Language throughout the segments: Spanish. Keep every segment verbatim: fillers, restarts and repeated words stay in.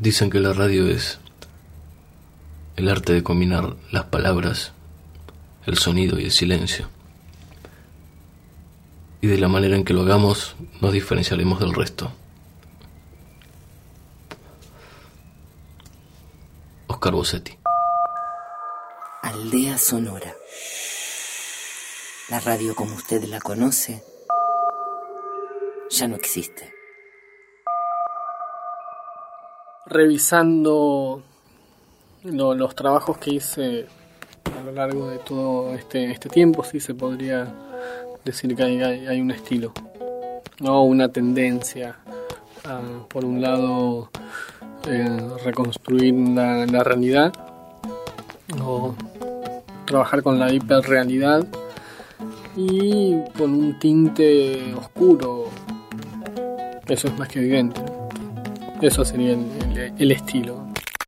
Dicen que la radio es el arte de combinar las palabras, el sonido y el silencio. Y de la manera en que lo hagamos nos diferenciaremos del resto. Oscar Bossetti. Aldea Sonora. La radio como usted la conoce ya no existe. Revisando lo, los trabajos que hice a lo largo de todo este, este tiempo, sí se podría decir que hay, hay, hay un estilo, no una tendencia a, por un lado, eh, reconstruir la, la realidad o trabajar con la hiperrealidad y con un tinte oscuro. Eso es más que evidente, ¿no? Eso sería el, el, el estilo.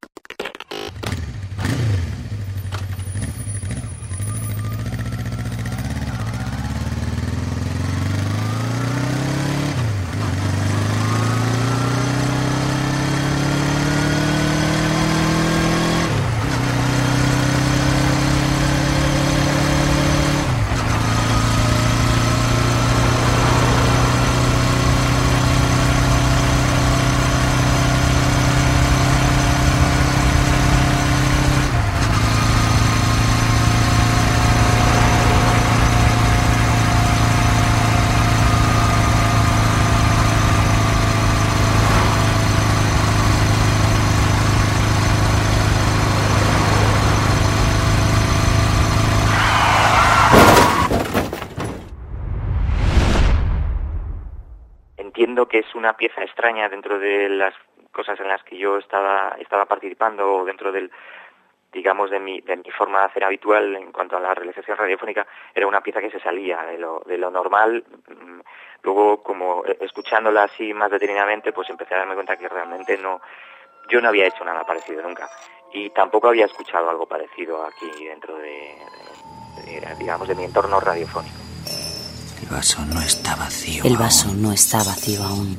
Entiendo que es una pieza extraña dentro de las cosas en las que yo estaba estaba participando, o dentro del, digamos, de mi de mi forma de hacer habitual en cuanto a la realización radiofónica. Era una pieza que se salía de lo de lo normal. Luego, como escuchándola así más detenidamente, pues empecé a darme cuenta que realmente no, yo no había hecho nada parecido nunca, y tampoco había escuchado algo parecido aquí dentro de, de, de digamos, de mi entorno radiofónico. El vaso no está vacío. El vaso aún. no está vacío aún.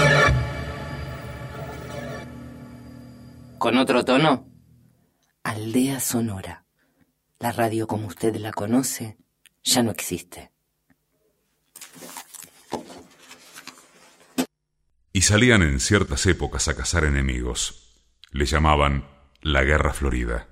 ¿Con otro tono? Aldea Sonora. La radio como usted la conoce ya no existe. Y salían en ciertas épocas a cazar enemigos. Le llamaban la Guerra Florida.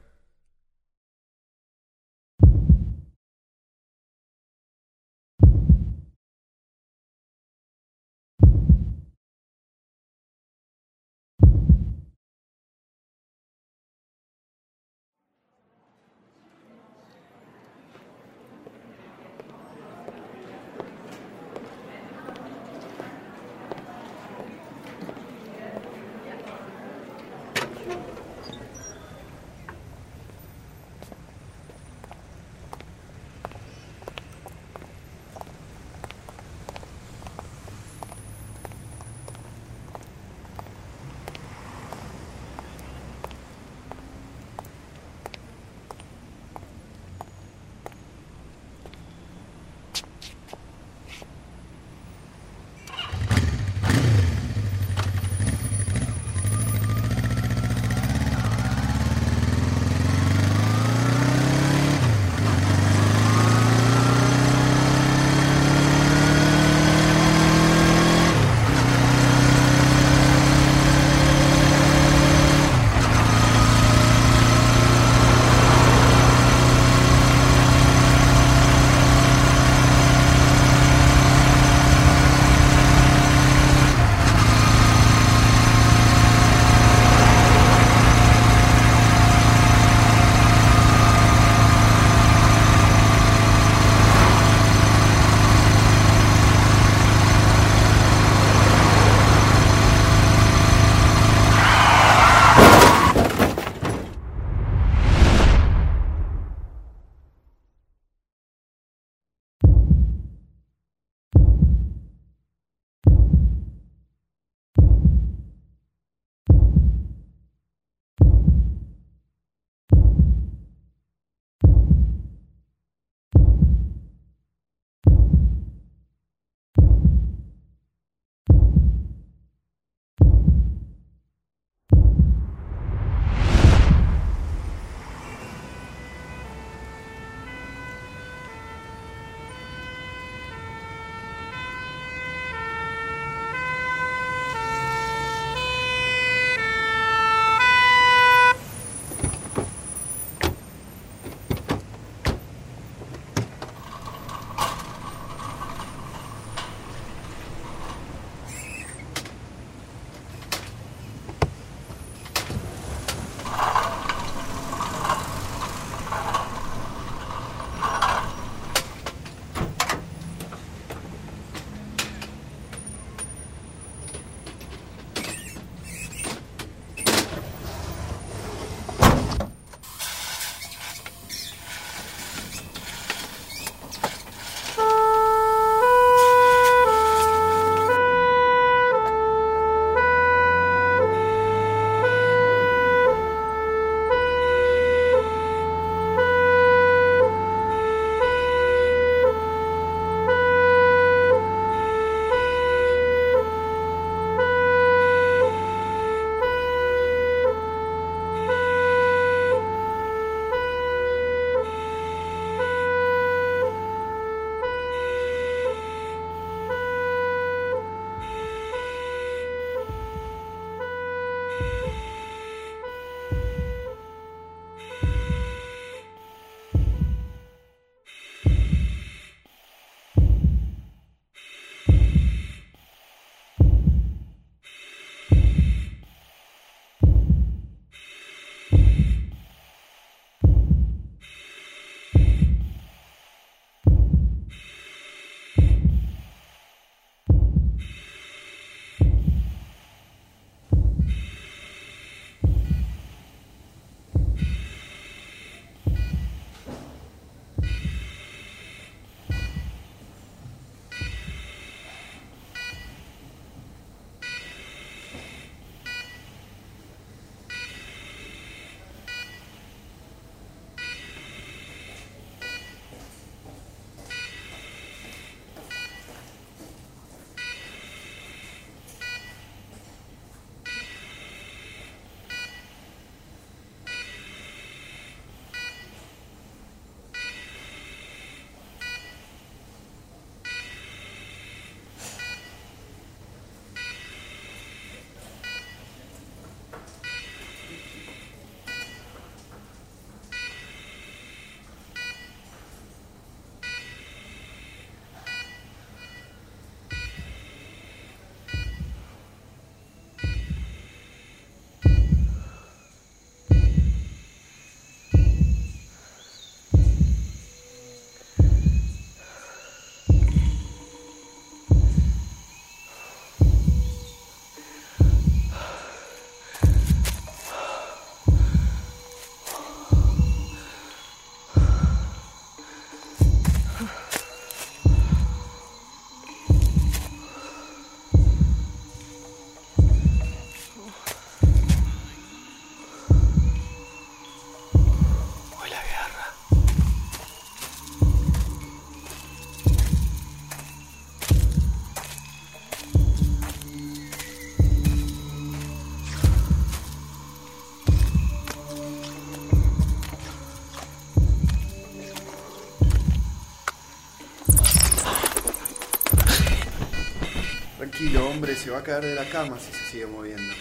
hombre se va a caer de la cama si se sigue moviendo.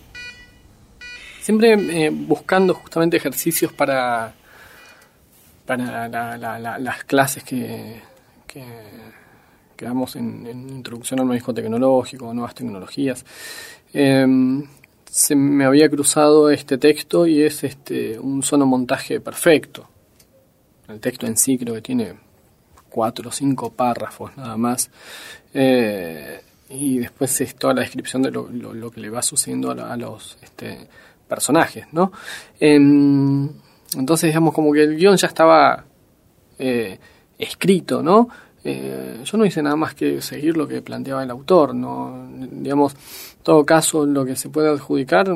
Siempre eh, buscando justamente ejercicios para, para la, la, la, las clases que, que, que damos en, en Introducción al Manejo Tecnológico, Nuevas Tecnologías. Eh, se me había cruzado este texto y es este un sonomontaje perfecto. El texto en sí creo que tiene cuatro o cinco párrafos nada más. Eh, y después es toda la descripción de lo, lo, lo que le va sucediendo a, la, a los este, personajes, ¿no? Eh, entonces, digamos, como que el guión ya estaba eh, escrito, ¿no? Eh, yo no hice nada más que seguir lo que planteaba el autor, ¿no? Digamos, en todo caso, lo que se puede adjudicar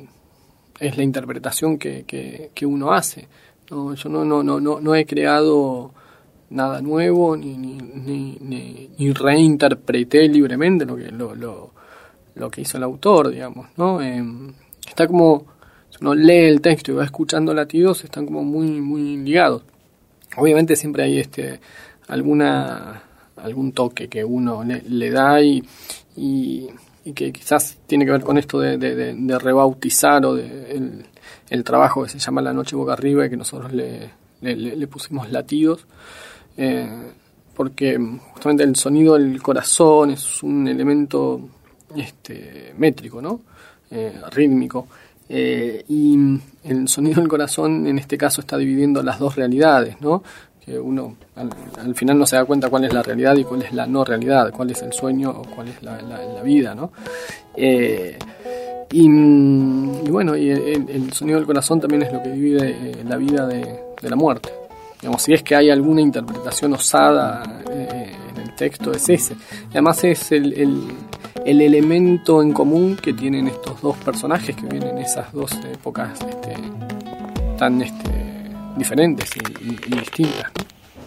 es la interpretación que, que, que uno hace, ¿no? Yo no, no, no, no, no he creado nada nuevo ni, ni, ni, ni, ni reinterpreté libremente lo que, lo, lo, lo que hizo el autor, digamos, ¿no? Eh, está como, si uno lee el texto y va escuchando latidos, están como muy, muy ligados. Obviamente siempre hay este alguna algún toque que uno le, le da y, y, y que quizás tiene que ver con esto de, de, de, de rebautizar o de el, el trabajo que se llama La Noche Boca Arriba y que nosotros le, le, le pusimos latidos, eh, porque justamente el sonido del corazón es un elemento este métrico, ¿no? Eh, rítmico, eh, y el sonido del corazón en este caso está dividiendo las dos realidades, ¿no? Que uno al, al final no se da cuenta cuál es la realidad y cuál es la no realidad, cuál es el sueño o cuál es la, la, la vida, ¿no? Eh, y, y bueno, y el, el sonido del corazón también es lo que divide eh, la vida de, de la muerte. Digamos, si es que hay alguna interpretación osada eh, en el texto, es ese. Y además es el, el, el elemento en común que tienen estos dos personajes que vienen en esas dos épocas este, tan este, diferentes y, y, y distintas, ¿no?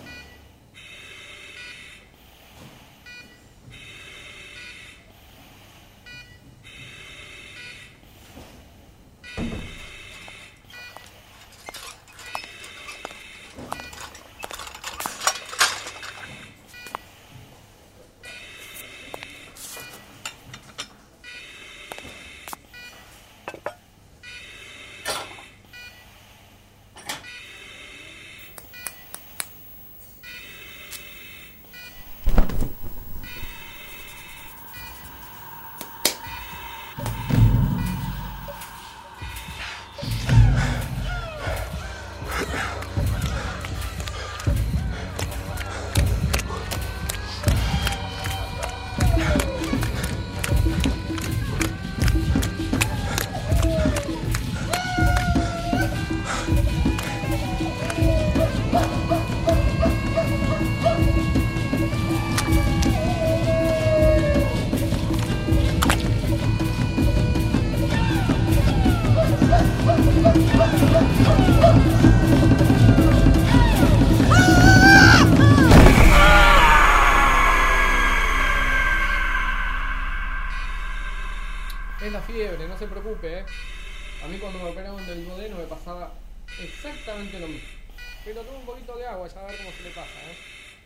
Es la fiebre, no se preocupe, ¿eh? A mí cuando me operaron del duodeno me pasaba exactamente lo mismo. Pero toma un poquito de agua, ya a ver cómo se le pasa, ¿eh?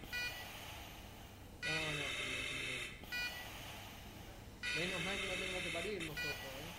No, no, menos mal que no tengo que parir nosotros, ¿eh?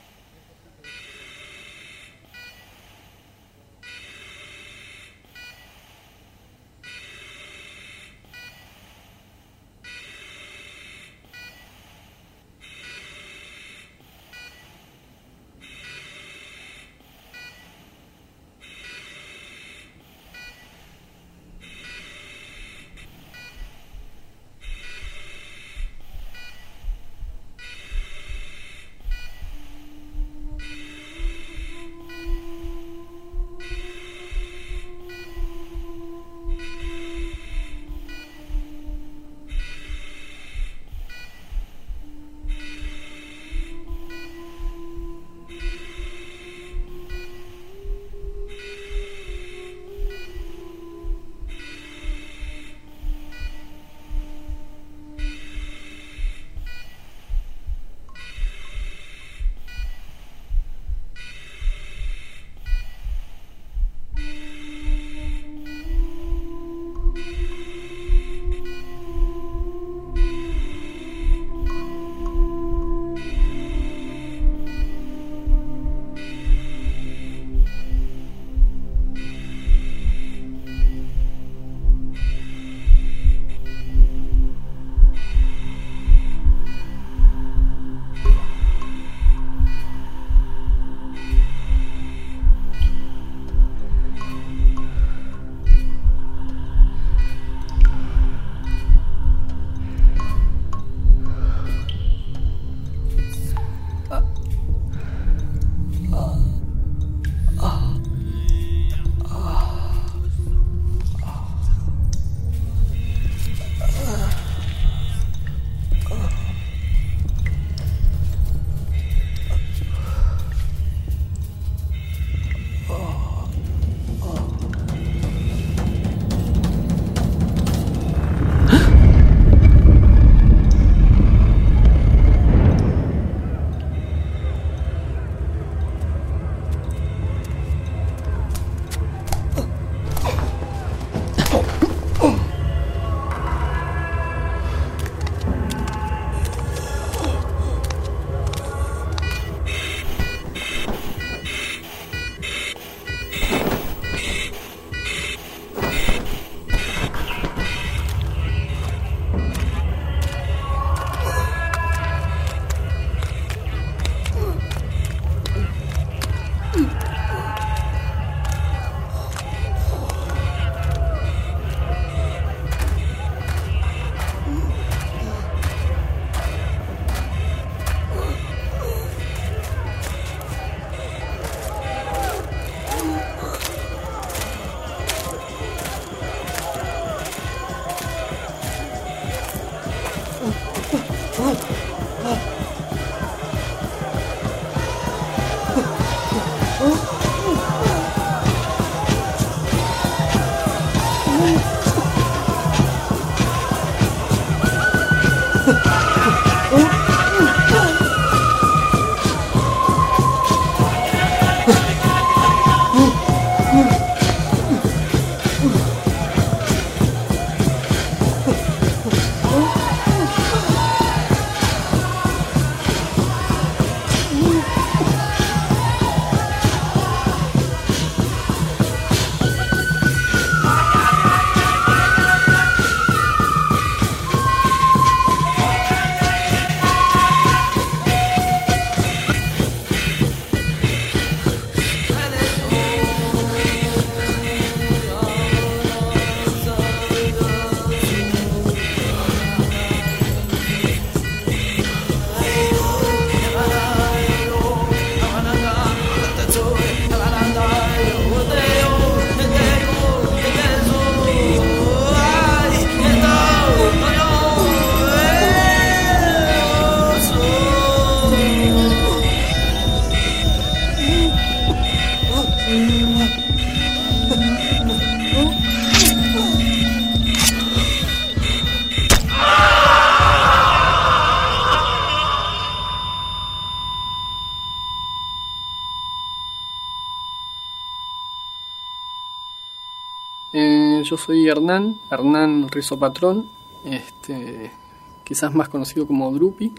Eh, yo soy Hernán, Hernán Rizo Patrón, este, quizás más conocido como Drupi.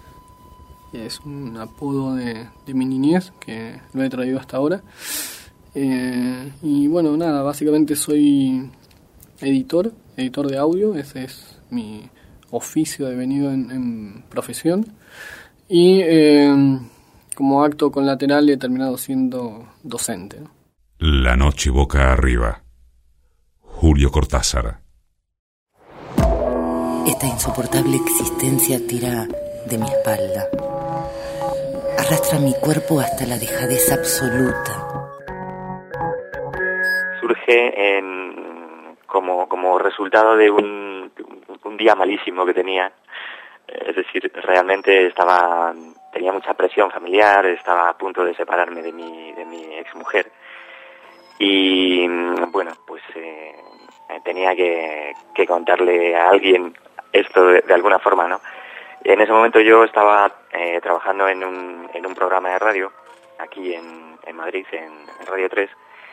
Es un apodo de, de mi niñez que lo he traído hasta ahora. Eh, y bueno, nada, básicamente soy editor, editor de audio, ese es mi oficio devenido en, en profesión. Y eh, como acto colateral he terminado siendo docente, ¿no? La noche boca arriba. Julio Cortázar. Esta insoportable existencia tira de mi espalda. Arrastra mi cuerpo hasta la dejadez absoluta. Surge en, como, como resultado de un, un día malísimo que tenía. Es decir, realmente estaba tenía mucha presión familiar, estaba a punto de separarme de mi, de mi exmujer. Y bueno, pues eh, tenía que, que contarle a alguien esto de, de alguna forma, ¿no? En ese momento yo estaba eh, trabajando en un, en un programa de radio, aquí en, en Madrid, en, en Radio tres,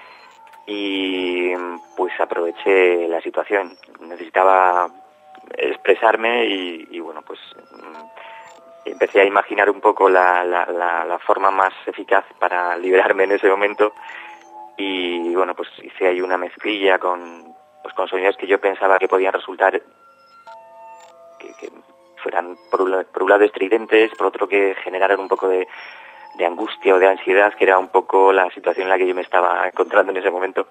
y pues aproveché la situación. Necesitaba expresarme y, y bueno, pues empecé a imaginar un poco la, la, la, la forma más eficaz para liberarme en ese momento. Y bueno, pues hice ahí una mezclilla con, pues, con sonidos que yo pensaba que podían resultar, que, que fueran por un, por un lado estridentes, por otro que generaran un poco de, de angustia o de ansiedad, que era un poco la situación en la que yo me estaba encontrando en ese momento.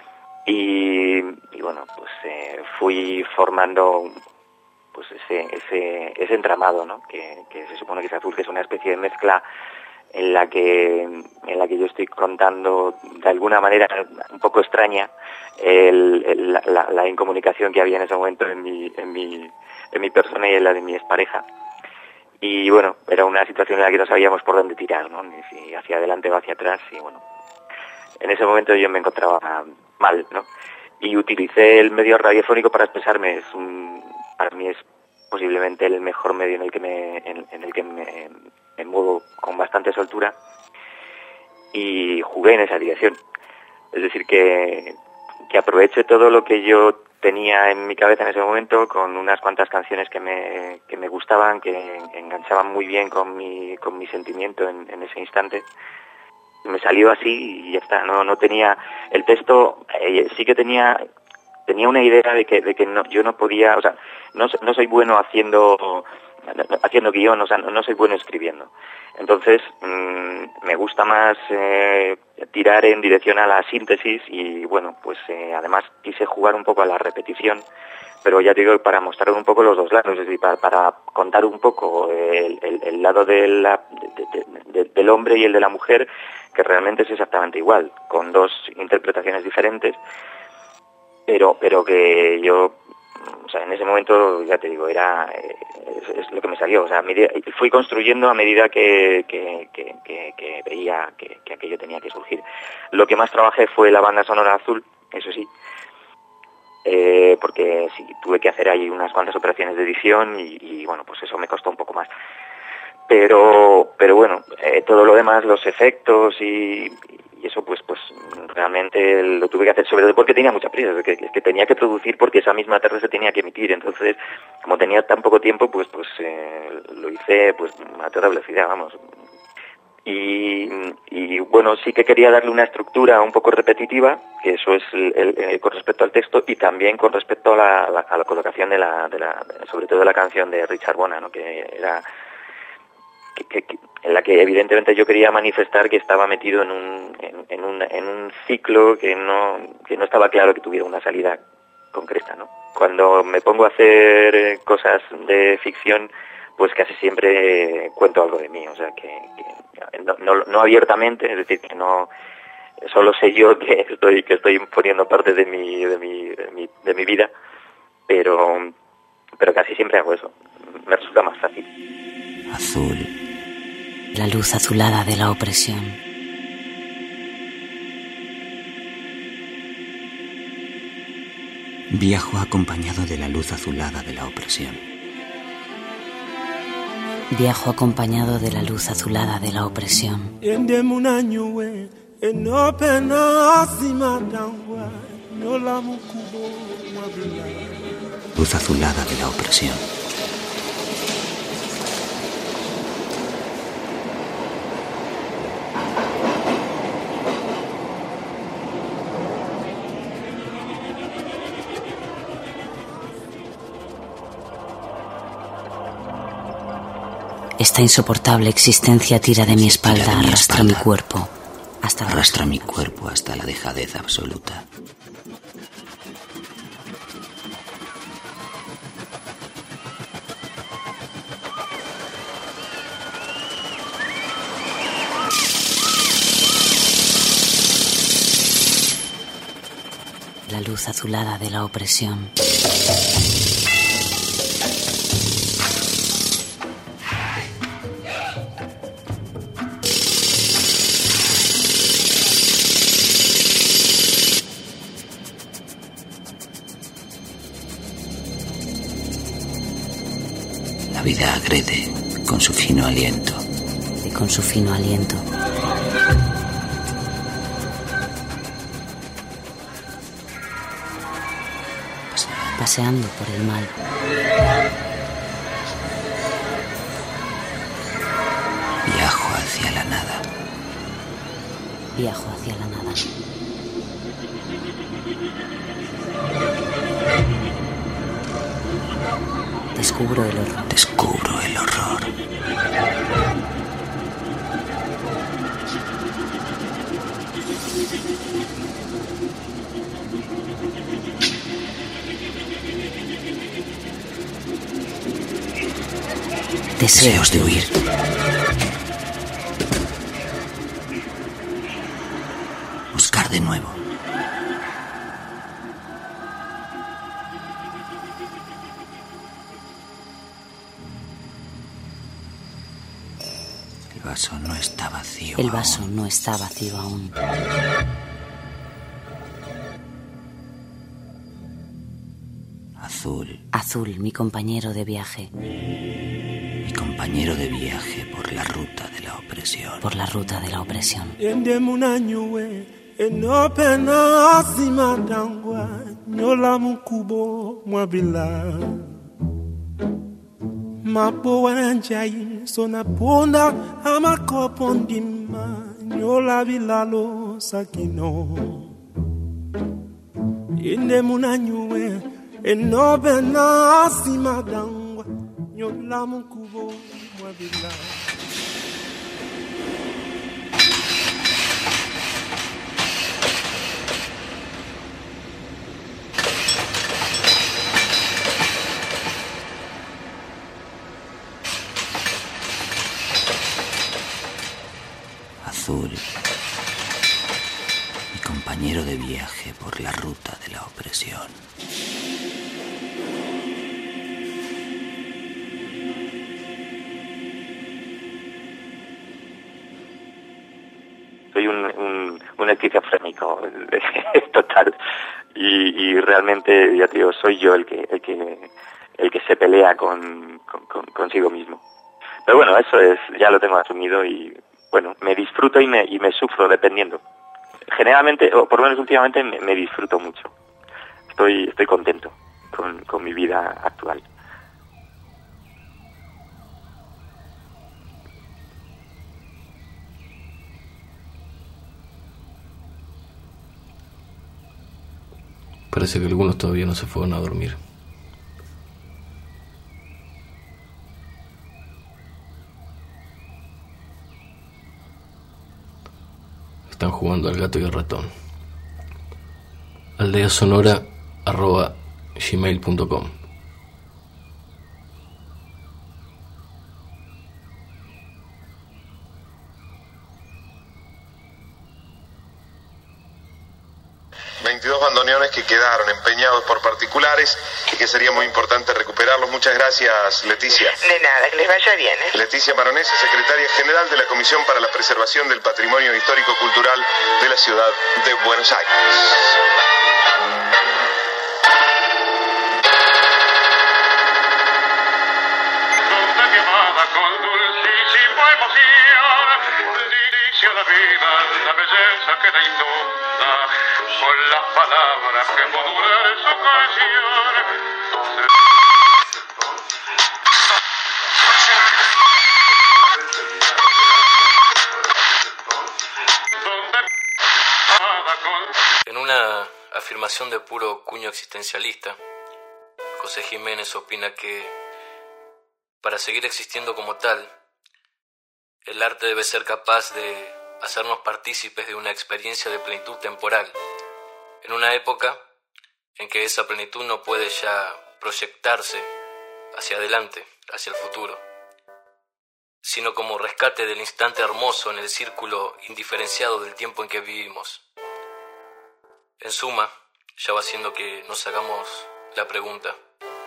Y, y bueno, pues eh, fui formando pues ese, ese, ese entramado, ¿no? Que, que se supone que es azul, que es una especie de mezcla en la que en la que yo estoy contando de alguna manera un poco extraña el, el, la, la incomunicación que había en ese momento en mi en mi en mi persona y en la de mi expareja. Y bueno, era una situación en la que no sabíamos por dónde tirar, ¿no? Ni si hacia adelante o hacia atrás. Y bueno, en ese momento yo me encontraba mal, ¿no? Y utilicé el medio radiofónico para expresarme. Es un, para mí es posiblemente el mejor medio en el que me en, en el que me me muevo con bastante soltura, y jugué en esa dirección. Es decir, que, que aproveché todo lo que yo tenía en mi cabeza en ese momento, con unas cuantas canciones que me, que me gustaban, que enganchaban muy bien con mi, con mi sentimiento en, en ese instante. Me salió así y ya está. No, no tenía el texto, eh, sí que tenía tenía una idea de que, de que no, yo no podía, o sea, no, no soy bueno haciendo haciendo guión, o sea, no, no soy bueno escribiendo. Entonces, mmm, me gusta más eh, tirar en dirección a la síntesis y, bueno, pues eh, además quise jugar un poco a la repetición, pero ya te digo, para mostrar un poco los dos lados, es decir, para, para contar un poco el, el, el lado de la, de, de, de, del hombre y el de la mujer, que realmente es exactamente igual, con dos interpretaciones diferentes, pero, pero que yo o sea, en ese momento, ya te digo, era es, es lo que me salió. O sea, a medida, fui construyendo a medida que, que, que, que, que veía que, que aquello tenía que surgir. Lo que más trabajé fue la banda sonora Azul, eso sí, eh, porque sí, tuve que hacer ahí unas cuantas operaciones de edición y, y bueno, pues eso me costó un poco más. Pero, pero bueno, eh, todo lo demás, los efectos y, y eso, pues, pues realmente lo tuve que hacer, sobre todo porque tenía mucha prisa, es que, es que tenía que producir porque esa misma tarde se tenía que emitir. Entonces, como tenía tan poco tiempo, pues, pues eh, lo hice, pues a toda velocidad, vamos. Y, y bueno, sí que quería darle una estructura un poco repetitiva, que eso es el, el, el, con respecto al texto y también con respecto a la, la, a la colocación de la, de la, sobre todo de la canción de Richard Bona, ¿no? Que era Que, que, que, en la que evidentemente yo quería manifestar que estaba metido en un en, en un en un ciclo que no que no estaba claro que tuviera una salida concreta, ¿no? Cuando me pongo a hacer cosas de ficción, pues casi siempre cuento algo de mí, o sea que, que no, no no abiertamente, es decir, que no solo sé yo que estoy que estoy poniendo parte de mi de mi de mi, de mi vida, pero pero casi siempre hago eso, me resulta más fácil. Azul. La luz azulada de la opresión. Viajo acompañado de la luz azulada de la opresión. Viajo acompañado de la luz azulada de la opresión. Luz azulada de la opresión. Esta insoportable existencia tira de mi espalda, de mi arrastra espalda. mi cuerpo hasta arrastra mi cuerpo hasta la dejadez absoluta. La luz azulada de la opresión. La vida agrede con su fino aliento. Y con su fino aliento. Paseando por el mal. Viajo hacia la nada. Viajo hacia la nada. Descubro el horror. Descubro el horror. Deseos de huir. Buscar de nuevo. El vaso no está vacío. El vaso aún. no está vacío aún. Azul. Azul, mi compañero de viaje. Mi compañero de viaje por la ruta de la opresión. Por la ruta de la opresión. Enobena simadangwa nyola mukubo mwabila. Azul, mi compañero de viaje por la ruta de la opresión. soy un, un, un esquizofrénico total. Y, y realmente, ya te digo, soy yo el que el que, el que se pelea con, con, con consigo mismo. Pero bueno, eso es, ya lo tengo asumido y bueno, me disfruto y me, y me sufro dependiendo. Generalmente, o por lo menos últimamente, me, me disfruto mucho. Estoy, estoy contento con, con mi vida actual. Parece que algunos todavía no se fueron a dormir. Están jugando al gato y al ratón. aldeasonora arroba gmail punto com. veintidós bandoneones que quedaron empeñados por particulares y que sería muy importante recuperarlos. Muchas gracias, Leticia. De nada, que les vaya bien, ¿eh? Leticia Maronese, secretaria general de la Comisión para la Preservación del Patrimonio Histórico-Cultural de la Ciudad de Buenos Aires. Con dulcísima emoción, dice la vida, la belleza que la inunda, son las palabras que modulan su canción. En una afirmación de puro cuño existencialista, José Jiménez opina que para seguir existiendo como tal, el arte debe ser capaz de hacernos partícipes de una experiencia de plenitud temporal, en una época en que esa plenitud no puede ya proyectarse hacia adelante, hacia el futuro, sino como rescate del instante hermoso en el círculo indiferenciado del tiempo en que vivimos. En suma, ya va siendo que nos hagamos la pregunta: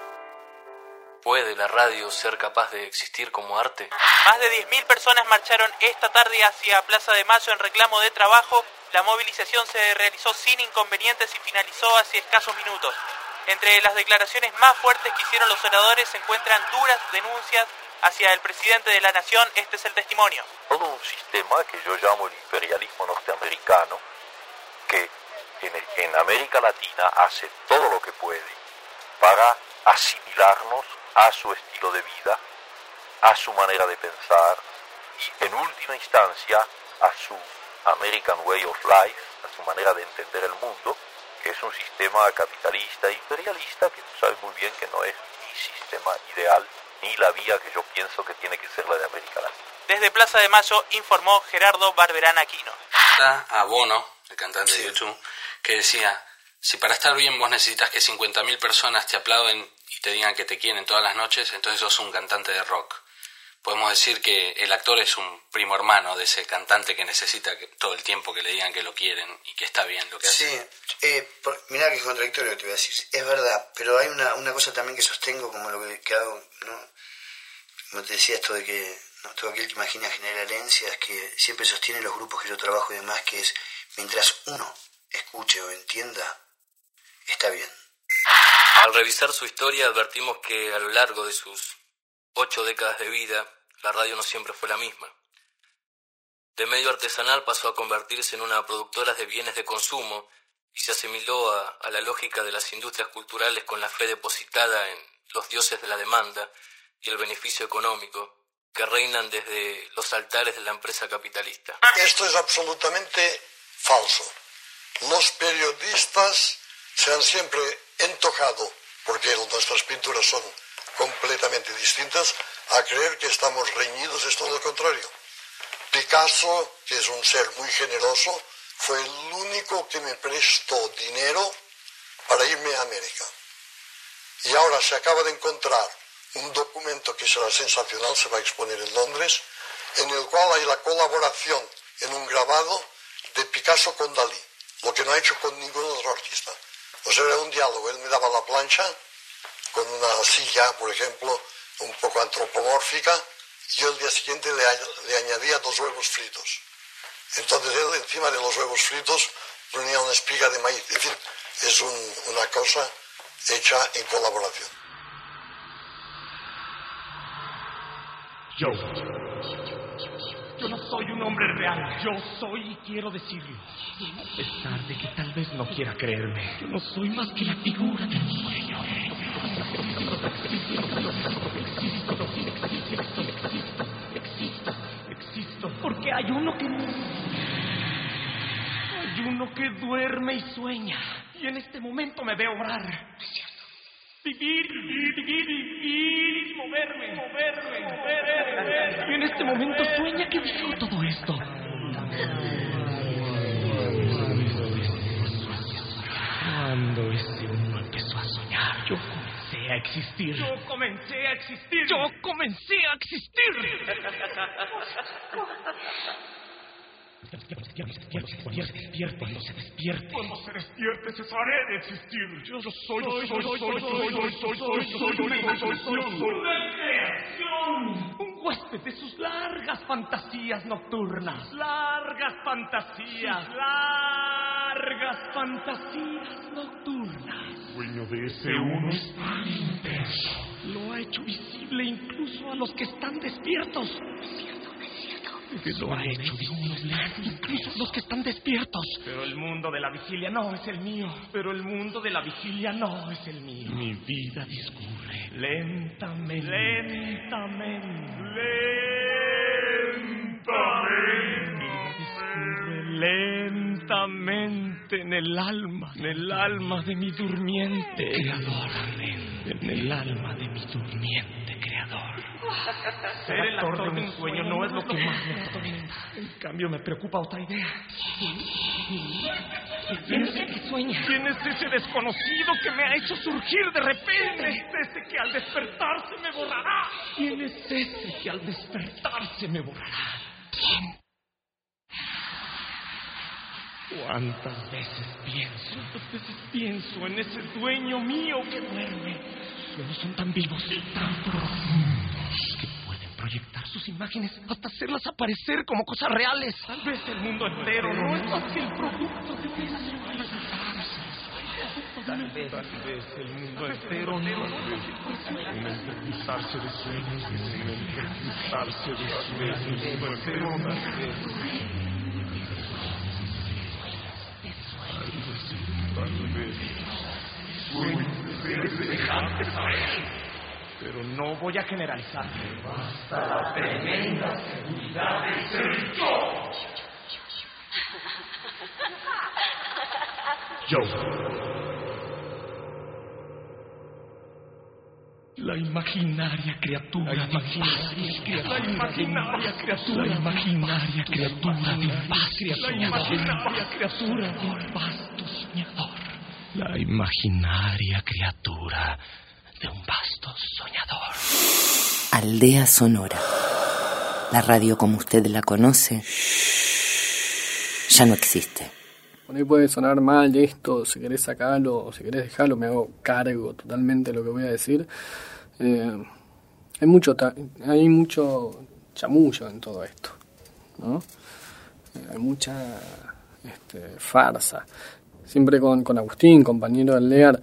¿puede la radio ser capaz de existir como arte? Más de diez mil personas marcharon esta tarde hacia Plaza de Mayo en reclamo de trabajo. La movilización se realizó sin inconvenientes y finalizó hace escasos minutos. Entre las declaraciones más fuertes que hicieron los senadores se encuentran duras denuncias hacia el presidente de la nación. Este es el testimonio. Todo un sistema que yo llamo el imperialismo norteamericano, que en, en América Latina hace todo lo que puede para asimilarnos a su estilo de vida, a su manera de pensar y en última instancia a su American Way of Life, a su manera de entender el mundo, que es un sistema capitalista e imperialista que tú sabes muy bien que no es mi sistema ideal ni la vía que yo pienso que tiene que ser la de América Latina. Desde Plaza de Mayo informó Gerardo Barberán Aquino. A Bono, el cantante sí. de YouTube, que decía: si para estar bien vos necesitas que cincuenta mil personas te aplauden y te digan que te quieren todas las noches, entonces sos un cantante de rock. Podemos decir que el actor es un primo hermano de ese cantante que necesita que, todo el tiempo que le digan que lo quieren y que está bien lo que hace. Sí, eh, por, mirá que es contradictorio lo que te voy a decir. Es verdad, pero hay una, una cosa también que sostengo, como lo que, que hago, ¿no? Como te decía, esto de que ¿no? todo aquel que imagina generar herencias, que siempre sostiene los grupos que yo trabajo y demás, que es mientras uno escuche o entienda, está bien. Al revisar su historia advertimos que a lo largo de sus ocho décadas de vida, la radio no siempre fue la misma. De medio artesanal pasó a convertirse en una productora de bienes de consumo y se asimiló a, a la lógica de las industrias culturales con la fe depositada en los dioses de la demanda y el beneficio económico que reinan desde los altares de la empresa capitalista. Esto es absolutamente falso. Los periodistas se han siempre entojado, porque nuestras pinturas son completamente distintas, a creer que estamos reñidos. Es todo lo contrario. Picasso, que es un ser muy generoso, fue el único que me prestó dinero para irme a América. Y ahora se acaba de encontrar un documento que será sensacional, se va a exponer en Londres, en el cual hay la colaboración en un grabado de Picasso con Dalí, lo que no ha hecho con ningún otro artista. O sea, era un diálogo. Él me daba la plancha con una silla, por ejemplo, un poco antropomórfica, y yo el día siguiente le, le añadía dos huevos fritos. Entonces él encima de los huevos fritos ponía una espiga de maíz. Es decir, es un, una cosa hecha en colaboración. Yo, yo no soy un hombre real. Yo soy y quiero decirlo. A pesar de que tal vez no quiera creerme, yo no soy más que la figura de un sueño. Existo, existo, porque hay uno que hay uno que duerme y sueña. Y en este momento me veo obrar. Vivir, vivir, vivir, vivir, moverme, moverme, moverme, moverme. Y en este momento sueña que dijo todo esto. Cuando ese uno empezó a soñar, yo comencé a existir. Yo comencé a existir. Yo comencé a existir. Despierto, cuando se despierte. Cuando se despierte cesaré de existir. Yo soy, soy, soy, soy, soy, soy, soy, soy, soy una creación. Una creación. Un huésped de sus largas fantasías nocturnas. Largas fantasías. Largas fantasías nocturnas. Sueño de ese uno es tan intenso. Lo ha hecho visible incluso a los que están despiertos. Que lo ha hecho visible incluso a los que están despiertos. Pero el mundo de la vigilia no es el mío. Pero el mundo de la vigilia no es el mío. Mi vida discurre lentamente, lentamente, lentamente. Mi vida discurre lentamente en el alma, en el alma de mi durmiente creador. En el alma de mi durmiente creador. Ser el actor de un sueño no es lo que más me atormenta. En cambio, me preocupa otra idea. ¿Quién es el que sueña? ¿Quién es ese desconocido que me ha hecho surgir de repente? ¿Quién es ese que al despertarse me borrará? ¿Quién es ese que al despertarse me borrará? ¿Quién? ¿Cuántas veces pienso? ¿Cuántas veces pienso en ese dueño mío que duerme? Sueños son tan vivos y tan profundos que pueden proyectar sus imágenes hasta hacerlas aparecer como cosas reales. Tal vez el mundo entero no es más que el producto de visualización. Tal vez, tal vez el mundo entero no es un entrecruzarse de sueños, un entrecruzarse de sueños, el mundo entero tal vez. Tal vez sueños semejantes a él. Pero no voy a generalizar. Basta la tremenda seguridad de ser yo. Yo. La imaginaria criatura de un vasto. La imaginaria criatura. La imaginaria criatura de un vasto. La imaginaria criatura de un vasto soñador. La imaginaria criatura de un vasto soñador. Aldea Sonora. La radio como usted la conoce ya no existe. Por ahí puede sonar mal esto, si querés sacarlo o si querés dejarlo, me hago cargo totalmente de lo que voy a decir. Eh, hay mucho ta- hay mucho chamullo en todo esto, ¿no? Eh, hay mucha este, farsa. Siempre con, con Agustín, compañero del Lear,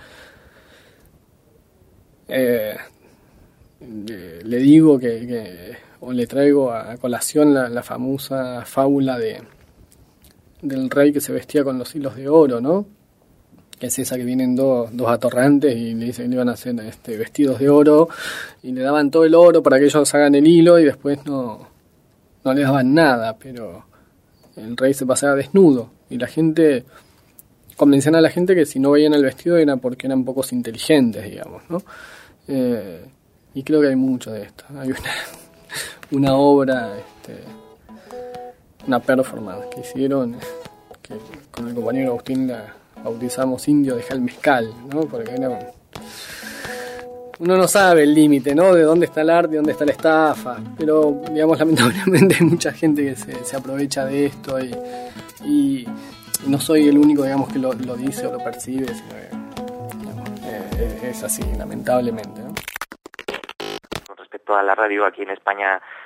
eh, le, le digo que, que o le traigo a colación la, la famosa fábula de del rey que se vestía con los hilos de oro, ¿no? Que es esa que vienen dos, dos atorrantes y le dicen que le iban a hacer este, vestidos de oro y le daban todo el oro para que ellos hagan el hilo y después no, no le daban nada, pero el rey se pasaba desnudo y la gente convencían a la gente que si no veían el vestido era porque eran pocos inteligentes, digamos, ¿no? Eh, y creo que hay mucho de esto. Hay una, una obra, este, una performance que hicieron, que con el compañero Agustín la bautizamos Indio deja el mezcal, ¿no? Porque era un, uno no sabe el límite, ¿no? De dónde está el arte y dónde está la estafa, pero digamos lamentablemente hay mucha gente que se, se aprovecha de esto y, y no soy el único, digamos, que lo, lo dice o lo percibe, sino que, digamos, eh, es así, lamentablemente, ¿no? Con respecto a la radio aquí en España,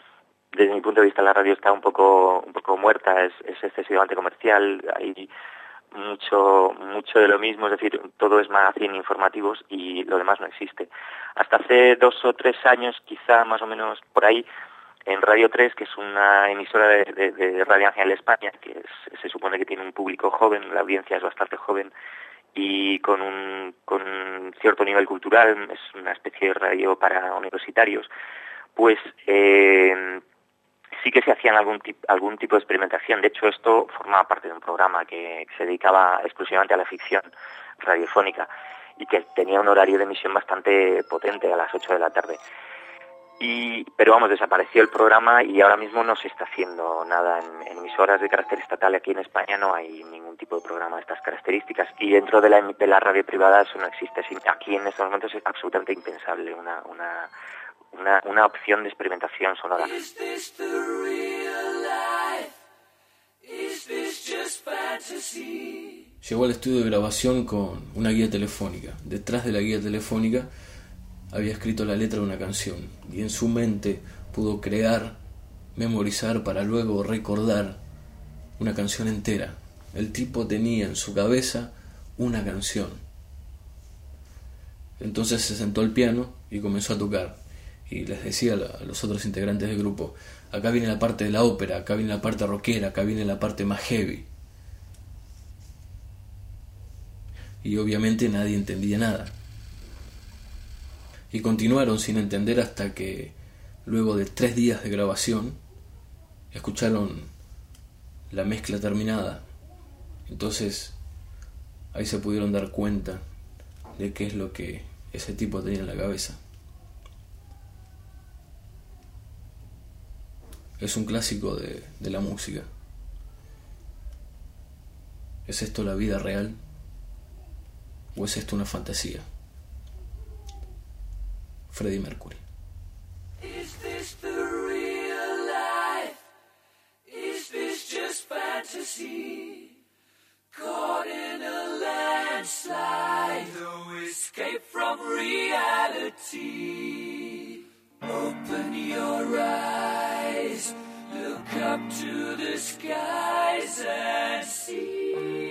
desde mi punto de vista la radio está un poco un poco muerta, es, es excesivamente comercial, hay mucho mucho de lo mismo, es decir, todo es magazine, informativos, y lo demás no existe. Hasta hace dos o tres años, quizá más o menos por ahí, en Radio tres, que es una emisora de, de, de Radio Nacional de España, que es, se supone que tiene un público joven, la audiencia es bastante joven, y con un, con un cierto nivel cultural, es una especie de radio para universitarios, pues eh, sí que se hacían algún, tip, algún tipo de experimentación. De hecho, esto formaba parte de un programa que, que se dedicaba exclusivamente a la ficción radiofónica y que tenía un horario de emisión bastante potente, a las ocho de la tarde. Y, pero vamos, desapareció el programa y ahora mismo no se está haciendo nada en, en emisoras de carácter estatal. Aquí en España no hay ningún tipo de programa de estas características, y dentro de la, de la radio privada eso no existe. Aquí en estos momentos es absolutamente impensable una, una, una, una opción de experimentación sonora. Llegó al estudio de grabación con una guía telefónica. Detrás de la guía telefónica había escrito la letra de una canción, y en su mente pudo crear, memorizar para luego recordar una canción entera. El tipo tenía en su cabeza una canción. Entonces se sentó al piano y comenzó a tocar, y les decía a los otros integrantes del grupo: acá viene la parte de la ópera, acá viene la parte rockera, acá viene la parte más heavy. Y obviamente nadie entendía nada. Y continuaron sin entender hasta que, luego de tres días de grabación, escucharon la mezcla terminada. Entonces ahí se pudieron dar cuenta de qué es lo que ese tipo tenía en la cabeza. Es un clásico de, de la música. ¿Es esto la vida real? ¿O es esto una fantasía? Freddie Mercury. Is this the real life? Is this just fantasy? Caught in a landslide, no escape from reality. Open your eyes, look up to the skies and see.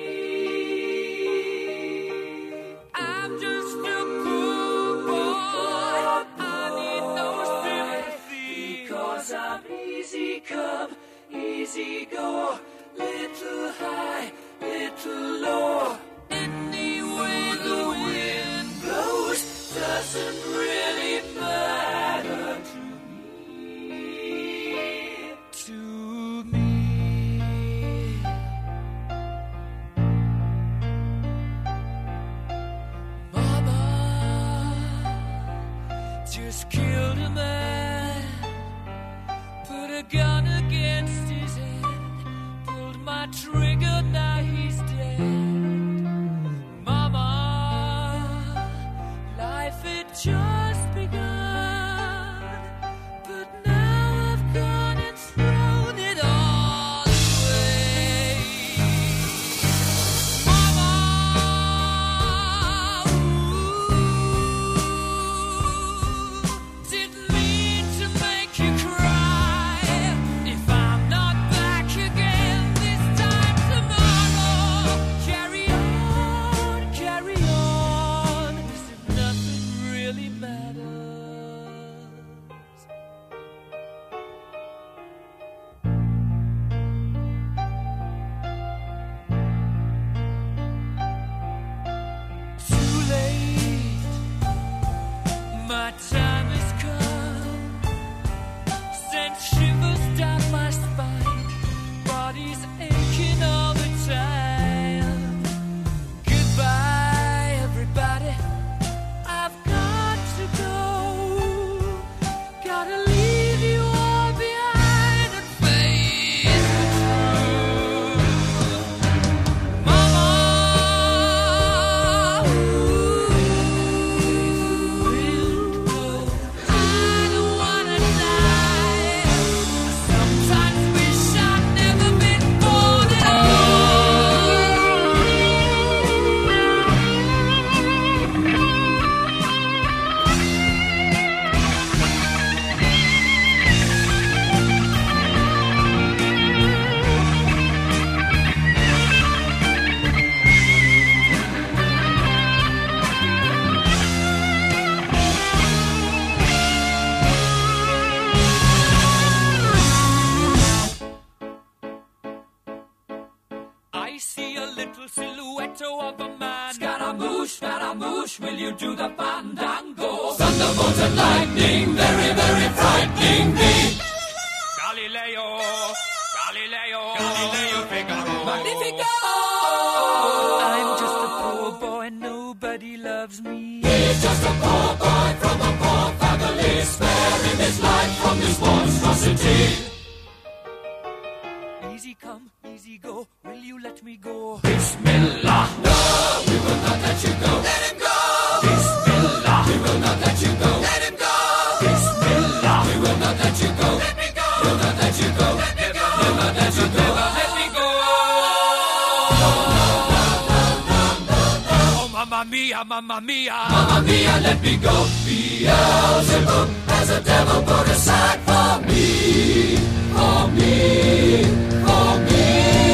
I'm just a poor boy, I need no sympathy, because I'm easy come, easy go, little high, little low. Any way the wind blows doesn't really matter to me, to me. Mama just killed a man, put a gun against his head, pulled my trigger, now he's dead. Mama, life had just begun, but now I've gone and thrown it all away. Mama, ooh, didn't mean to make you cry. If I'm not back again this time tomorrow, carry on, carry on, as if nothing really matters. Too late, my time has come, sent shivers down my spine, body's aching all the time. Goodbye, everybody, I've got to go, gotta leave you all behind and face the truth. Mama, ooh, I don't wanna die. Sometimes wish I'd never been born. I see a little silhouette of a man. Scaramouche, Scaramouche, will you do the fandango? Thunderbolt and lightning, very, very frightening me. Galileo, Galileo, Galileo Figaro. Magnifico! I'm just a poor boy, nobody loves me. He's just a poor boy from a poor family, sparing his life from this monstrosity. Easy come, easy go, will you let me go? Bismillah, no, we will not let you go. Let him go! Bismillah, we will not let you go. Let him go! Bismillah, we will not let you go. Let me go! We'll not let you go. Let me go! We'll not let you go. Let me go! Oh, mamma mia, mamma mia, mamma mia, let me go. Beelzebub has a devil put aside for me, for me, for me.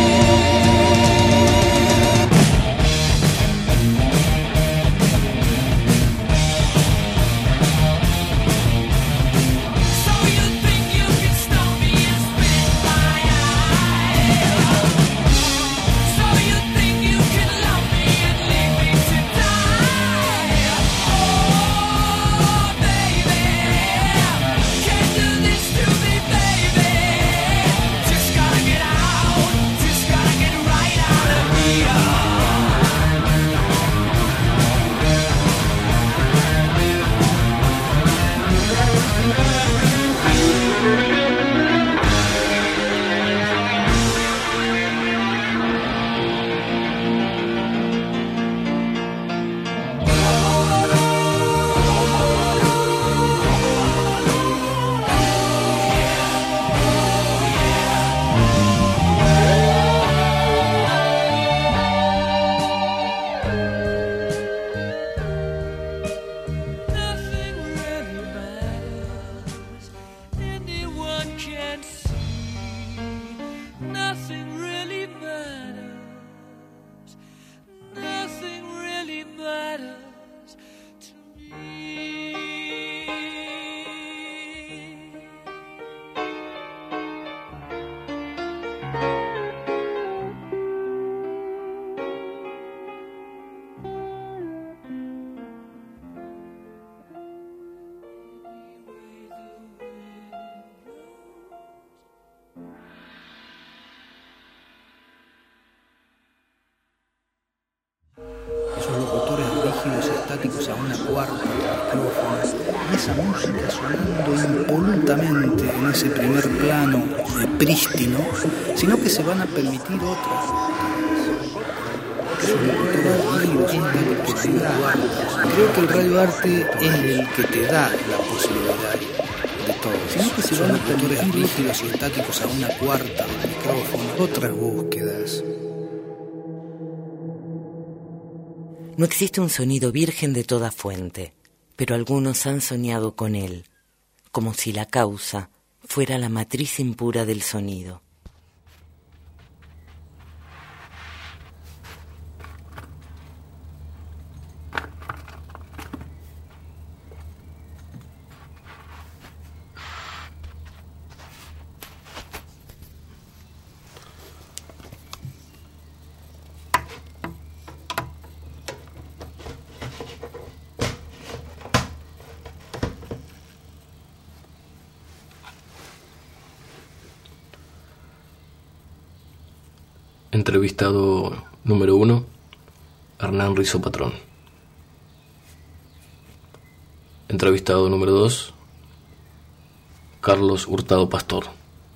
Esos locutores rígidos estáticos a una cuarta de micrófono, y esa música sonando impolutamente en ese primer plano de prístino, sino que se van a permitir otras. Esos locutores rígidos estáticos a una cuarta. Creo que el radioarte es el que te da la posibilidad de todo, sino que se van a permitir rígidos y estáticos a una cuarta del micrófono, otras búsquedas. No existe un sonido virgen de toda fuente, pero algunos han soñado con él, como si la causa fuera la matriz impura del sonido. Entrevistado número uno, Hernán Rizzo Patrón. Entrevistado número dos, Carlos Hurtado Pastor.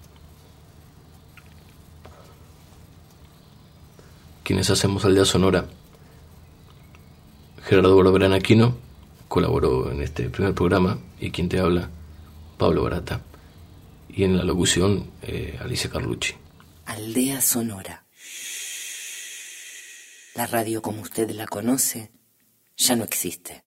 Quienes hacemos Aldea Sonora: Gerardo Barberán Aquino, colaboró en este primer programa, y quien te habla, Pablo Barata. Y en la locución, eh, Alicia Carlucci. Aldea Sonora. La radio como usted la conoce ya no existe.